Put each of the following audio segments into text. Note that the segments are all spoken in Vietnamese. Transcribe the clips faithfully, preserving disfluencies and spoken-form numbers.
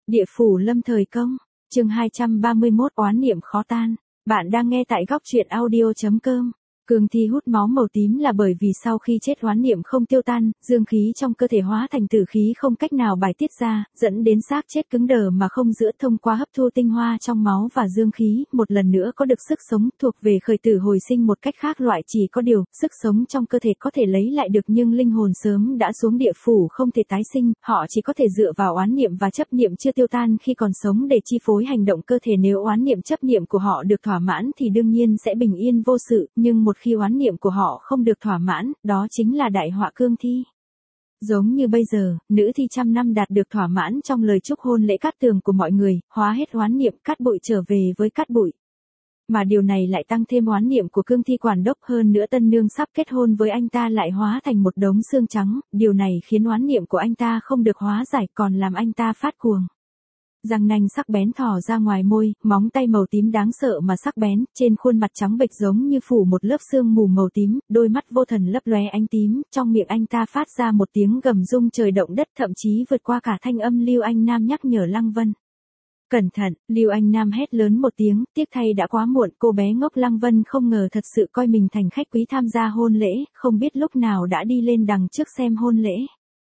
Địa phủ lâm thời công, chương hai trăm ba mươi mốt oán niệm khó tan. Bạn đang nghe tại góc truyện audio chấm com. Cương thi hút máu màu tím là bởi vì sau khi chết oán niệm không tiêu tan, dương khí trong cơ thể hóa thành tử khí không cách nào bài tiết ra, dẫn đến xác chết cứng đờ mà không giữa thông qua hấp thu tinh hoa trong máu và dương khí, một lần nữa có được sức sống, thuộc về khởi tử hồi sinh một cách khác loại, chỉ có điều, sức sống trong cơ thể có thể lấy lại được nhưng linh hồn sớm đã xuống địa phủ không thể tái sinh, họ chỉ có thể dựa vào oán niệm và chấp niệm chưa tiêu tan khi còn sống để chi phối hành động cơ thể. Nếu oán niệm chấp niệm của họ được thỏa mãn thì đương nhiên sẽ bình yên vô sự, nhưng một khi oán niệm của họ không được thỏa mãn, đó chính là đại họa cương thi. Giống như bây giờ, nữ thi trăm năm đạt được thỏa mãn trong lời chúc hôn lễ cát tường của mọi người, hóa hết oán niệm, cát bụi trở về với cát bụi. Mà điều này lại tăng thêm oán niệm của cương thi quản đốc, hơn nữa tân nương sắp kết hôn với anh ta lại hóa thành một đống xương trắng, điều này khiến oán niệm của anh ta không được hóa giải còn làm anh ta phát cuồng. Răng nanh sắc bén thò ra ngoài môi, móng tay màu tím đáng sợ mà sắc bén, trên khuôn mặt trắng bệch giống như phủ một lớp sương mù màu tím, đôi mắt vô thần lấp lóe ánh tím, trong miệng anh ta phát ra một tiếng gầm rung trời động đất, thậm chí vượt qua cả thanh âm Lưu Anh Nam nhắc nhở Lăng Vân. Cẩn thận, Lưu Anh Nam hét lớn một tiếng, tiếc thay đã quá muộn, cô bé ngốc Lăng Vân không ngờ thật sự coi mình thành khách quý tham gia hôn lễ, không biết lúc nào đã đi lên đằng trước xem hôn lễ.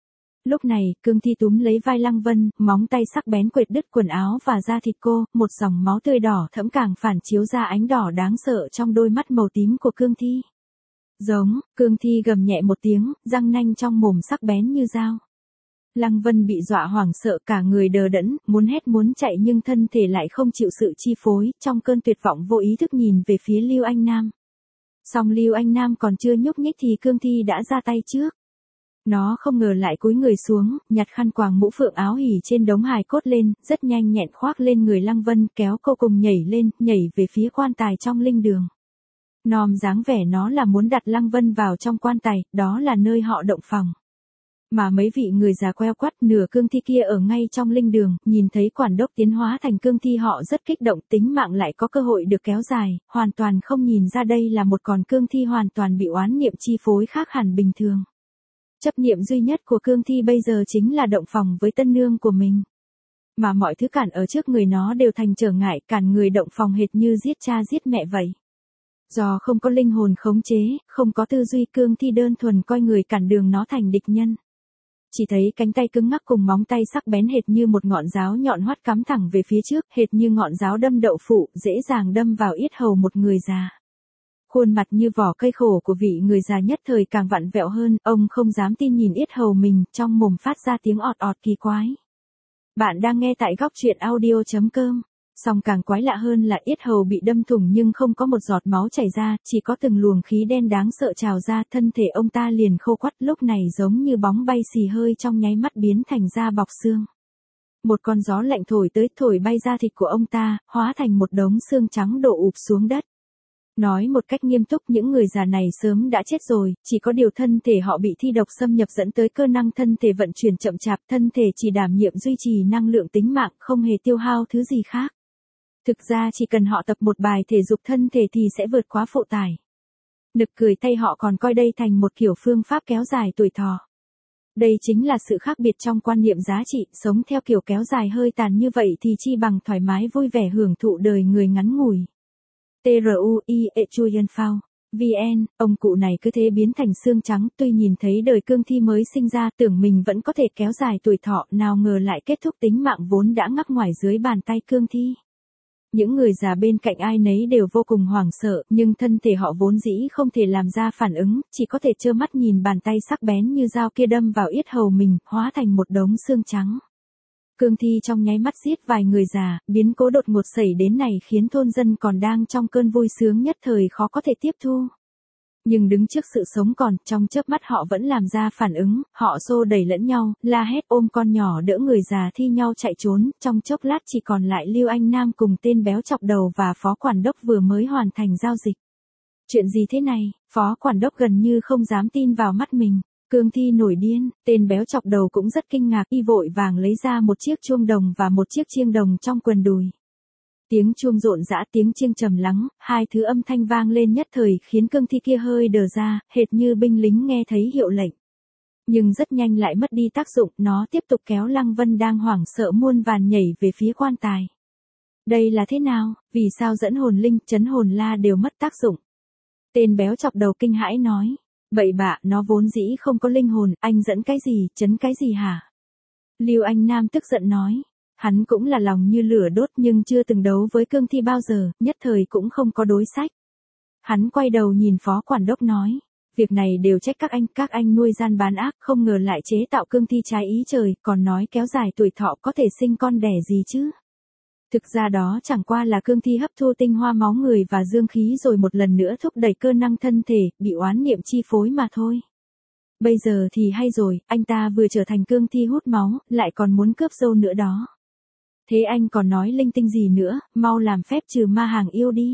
Lúc này, cương thi túm lấy vai Lăng Vân, móng tay sắc bén quệt đứt quần áo và da thịt cô, một dòng máu tươi đỏ thẫm càng phản chiếu ra ánh đỏ đáng sợ trong đôi mắt màu tím của cương thi. Giống, cương thi gầm nhẹ một tiếng, răng nanh trong mồm sắc bén như dao. Lăng Vân bị dọa hoảng sợ, cả người đờ đẫn, muốn hét muốn chạy nhưng thân thể lại không chịu sự chi phối, trong cơn tuyệt vọng vô ý thức nhìn về phía Lưu Anh Nam. Song Lưu Anh Nam còn chưa nhúc nhích thì cương thi đã ra tay trước. Nó không ngờ lại cúi người xuống, nhặt khăn quàng mũ phượng áo hỉ trên đống hài cốt lên, rất nhanh nhẹn khoác lên người Lăng Vân, kéo cô cùng nhảy lên, nhảy về phía quan tài trong linh đường. Nòm dáng vẻ nó là muốn đặt Lăng Vân vào trong quan tài, đó là nơi họ động phòng. Mà mấy vị người già queo quắt nửa cương thi kia ở ngay trong linh đường, nhìn thấy quản đốc tiến hóa thành cương thi họ rất kích động, tính mạng lại có cơ hội được kéo dài, hoàn toàn không nhìn ra đây là một con cương thi hoàn toàn bị oán niệm chi phối khác hẳn bình thường. Chấp niệm duy nhất của cương thi bây giờ chính là động phòng với tân nương của mình. Mà mọi thứ cản ở trước người nó đều thành trở ngại, cản người động phòng hệt như giết cha giết mẹ vậy. Do không có linh hồn khống chế, không có tư duy, cương thi đơn thuần coi người cản đường nó thành địch nhân. Chỉ thấy cánh tay cứng ngắc cùng móng tay sắc bén hệt như một ngọn giáo nhọn hoắt cắm thẳng về phía trước, hệt như ngọn giáo đâm đậu phụ, dễ dàng đâm vào yết hầu một người già. Khuôn mặt như vỏ cây khổ của vị người già nhất thời càng vặn vẹo hơn, ông không dám tin nhìn yết hầu mình, trong mồm phát ra tiếng ọt ọt kỳ quái. Bạn đang nghe tại góc truyện audio chấm com. Song càng quái lạ hơn là yết hầu bị đâm thủng nhưng không có một giọt máu chảy ra, chỉ có từng luồng khí đen đáng sợ trào ra, thân thể ông ta liền khô quắt, lúc này giống như bóng bay xì hơi trong nháy mắt biến thành da bọc xương. Một con gió lạnh thổi tới, thổi bay da thịt của ông ta, hóa thành một đống xương trắng đổ ụp xuống đất. Nói một cách nghiêm túc, những người già này sớm đã chết rồi, chỉ có điều thân thể họ bị thi độc xâm nhập dẫn tới cơ năng thân thể vận chuyển chậm chạp, thân thể chỉ đảm nhiệm duy trì năng lượng tính mạng, không hề tiêu hao thứ gì khác. Thực ra chỉ cần họ tập một bài thể dục thân thể thì sẽ vượt quá phụ tải. Nực cười thay, họ còn coi đây thành một kiểu phương pháp kéo dài tuổi thọ. Đây chính là sự khác biệt trong quan niệm giá trị, sống theo kiểu kéo dài hơi tàn như vậy thì chi bằng thoải mái vui vẻ hưởng thụ đời người ngắn ngủi. Trui Chuyen Phao, vn, ông cụ này cứ thế biến thành xương trắng, tuy nhìn thấy đời cương thi mới sinh ra tưởng mình vẫn có thể kéo dài tuổi thọ, nào ngờ lại kết thúc tính mạng vốn đã ngắc ngoài dưới bàn tay cương thi. Những người già bên cạnh ai nấy đều vô cùng hoảng sợ, nhưng thân thể họ vốn dĩ không thể làm ra phản ứng, chỉ có thể trơ mắt nhìn bàn tay sắc bén như dao kia đâm vào yết hầu mình, hóa thành một đống xương trắng. Cương thi trong nháy mắt giết vài người già, biến cố đột ngột xảy đến này khiến thôn dân còn đang trong cơn vui sướng nhất thời khó có thể tiếp thu. Nhưng đứng trước sự sống còn, trong chớp mắt họ vẫn làm ra phản ứng, họ xô đẩy lẫn nhau, la hét ôm con nhỏ đỡ người già thi nhau chạy trốn, trong chốc lát chỉ còn lại Lưu Anh Nam cùng tên béo chọc đầu và phó quản đốc vừa mới hoàn thành giao dịch. Chuyện gì thế này, phó quản đốc gần như không dám tin vào mắt mình. Cương thi nổi điên, tên béo chọc đầu cũng rất kinh ngạc, y vội vàng lấy ra một chiếc chuông đồng và một chiếc chiêng đồng trong quần đùi. Tiếng chuông rộn rã, tiếng chiêng trầm lắng, hai thứ âm thanh vang lên nhất thời khiến cương thi kia hơi đờ ra, hệt như binh lính nghe thấy hiệu lệnh. Nhưng rất nhanh lại mất đi tác dụng, nó tiếp tục kéo Lăng Vân đang hoảng sợ muôn vàn nhảy về phía quan tài. Đây là thế nào, vì sao dẫn hồn linh, chấn hồn la đều mất tác dụng? Tên béo chọc đầu kinh hãi nói. Bậy bạ, nó vốn dĩ không có linh hồn, anh dẫn cái gì, chấn cái gì hả? Lưu Anh Nam tức giận nói. Hắn cũng là lòng như lửa đốt nhưng chưa từng đấu với cương thi bao giờ, nhất thời cũng không có đối sách. Hắn quay đầu nhìn phó quản đốc nói. Việc này đều trách các anh, các anh nuôi gian bán ác, không ngờ lại chế tạo cương thi trái ý trời, còn nói kéo dài tuổi thọ có thể sinh con đẻ gì chứ. Thực ra đó chẳng qua là cương thi hấp thu tinh hoa máu người và dương khí rồi một lần nữa thúc đẩy cơ năng thân thể, bị oán niệm chi phối mà thôi. Bây giờ thì hay rồi, anh ta vừa trở thành cương thi hút máu, lại còn muốn cướp dâu nữa đó. Thế anh còn nói linh tinh gì nữa, mau làm phép trừ ma hàng yêu đi.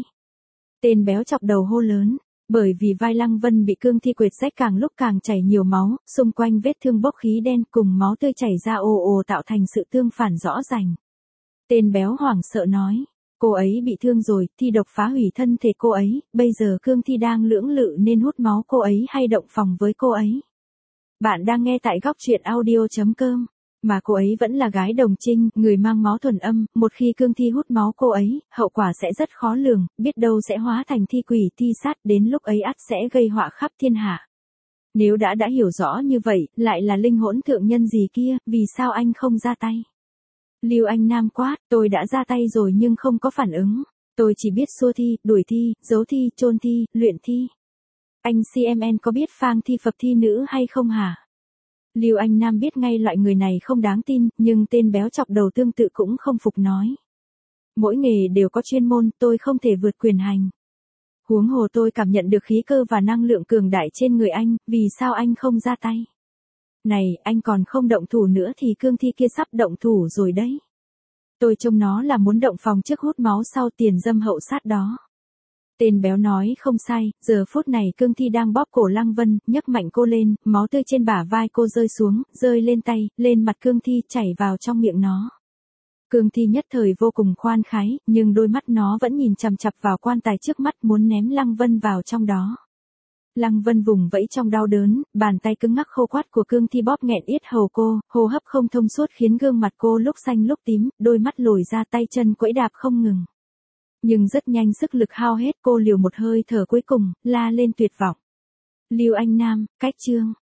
Tên béo chọc đầu hô lớn. Bởi vì vai Lăng Vân bị cương thi quệt rách càng lúc càng chảy nhiều máu, xung quanh vết thương bốc khí đen cùng máu tươi chảy ra ồ ồ tạo thành sự tương phản rõ ràng. Tên béo hoảng sợ nói, cô ấy bị thương rồi, thi độc phá hủy thân thể cô ấy, bây giờ cương thi đang lưỡng lự nên hút máu cô ấy hay động phòng với cô ấy. Bạn đang nghe tại góc truyện audio chấm com. Mà cô ấy vẫn là gái đồng trinh, người mang máu thuần âm, một khi cương thi hút máu cô ấy, hậu quả sẽ rất khó lường, biết đâu sẽ hóa thành thi quỷ thi sát, đến lúc ấy ắt sẽ gây họa khắp thiên hạ. Nếu đã đã hiểu rõ như vậy, lại là linh hỗn thượng nhân gì kia, vì sao anh không ra tay? Lưu Anh Nam quát, tôi đã ra tay rồi nhưng không có phản ứng. Tôi chỉ biết xua thi, đuổi thi, giấu thi, chôn thi, luyện thi. Anh xê em en có biết phang thi phập thi nữ hay không hả? Lưu Anh Nam biết ngay loại người này không đáng tin, nhưng tên béo chọc đầu tương tự cũng không phục nói. Mỗi nghề đều có chuyên môn, tôi không thể vượt quyền hành. Huống hồ tôi cảm nhận được khí cơ và năng lượng cường đại trên người anh, vì sao anh không ra tay? Này, anh còn không động thủ nữa thì cương thi kia sắp động thủ rồi đấy. Tôi trông nó là muốn động phòng trước hút máu sau tiền dâm hậu sát đó. Tên béo nói không sai, giờ phút này cương thi đang bóp cổ Lăng Vân, nhấc mạnh cô lên, máu tươi trên bả vai cô rơi xuống, rơi lên tay, lên mặt cương thi, chảy vào trong miệng nó. Cương thi nhất thời vô cùng khoan khái, nhưng đôi mắt nó vẫn nhìn chằm chằm vào quan tài trước mắt muốn ném Lăng Vân vào trong đó. Lăng Vân vùng vẫy trong đau đớn, bàn tay cứng ngắc khô quắt của cương thi bóp nghẹn yết hầu cô, hô hấp không thông suốt khiến gương mặt cô lúc xanh lúc tím, đôi mắt lồi ra tay chân quẫy đạp không ngừng. Nhưng rất nhanh sức lực hao hết cô liều một hơi thở cuối cùng, la lên tuyệt vọng. Lưu Anh Nam, cách chương.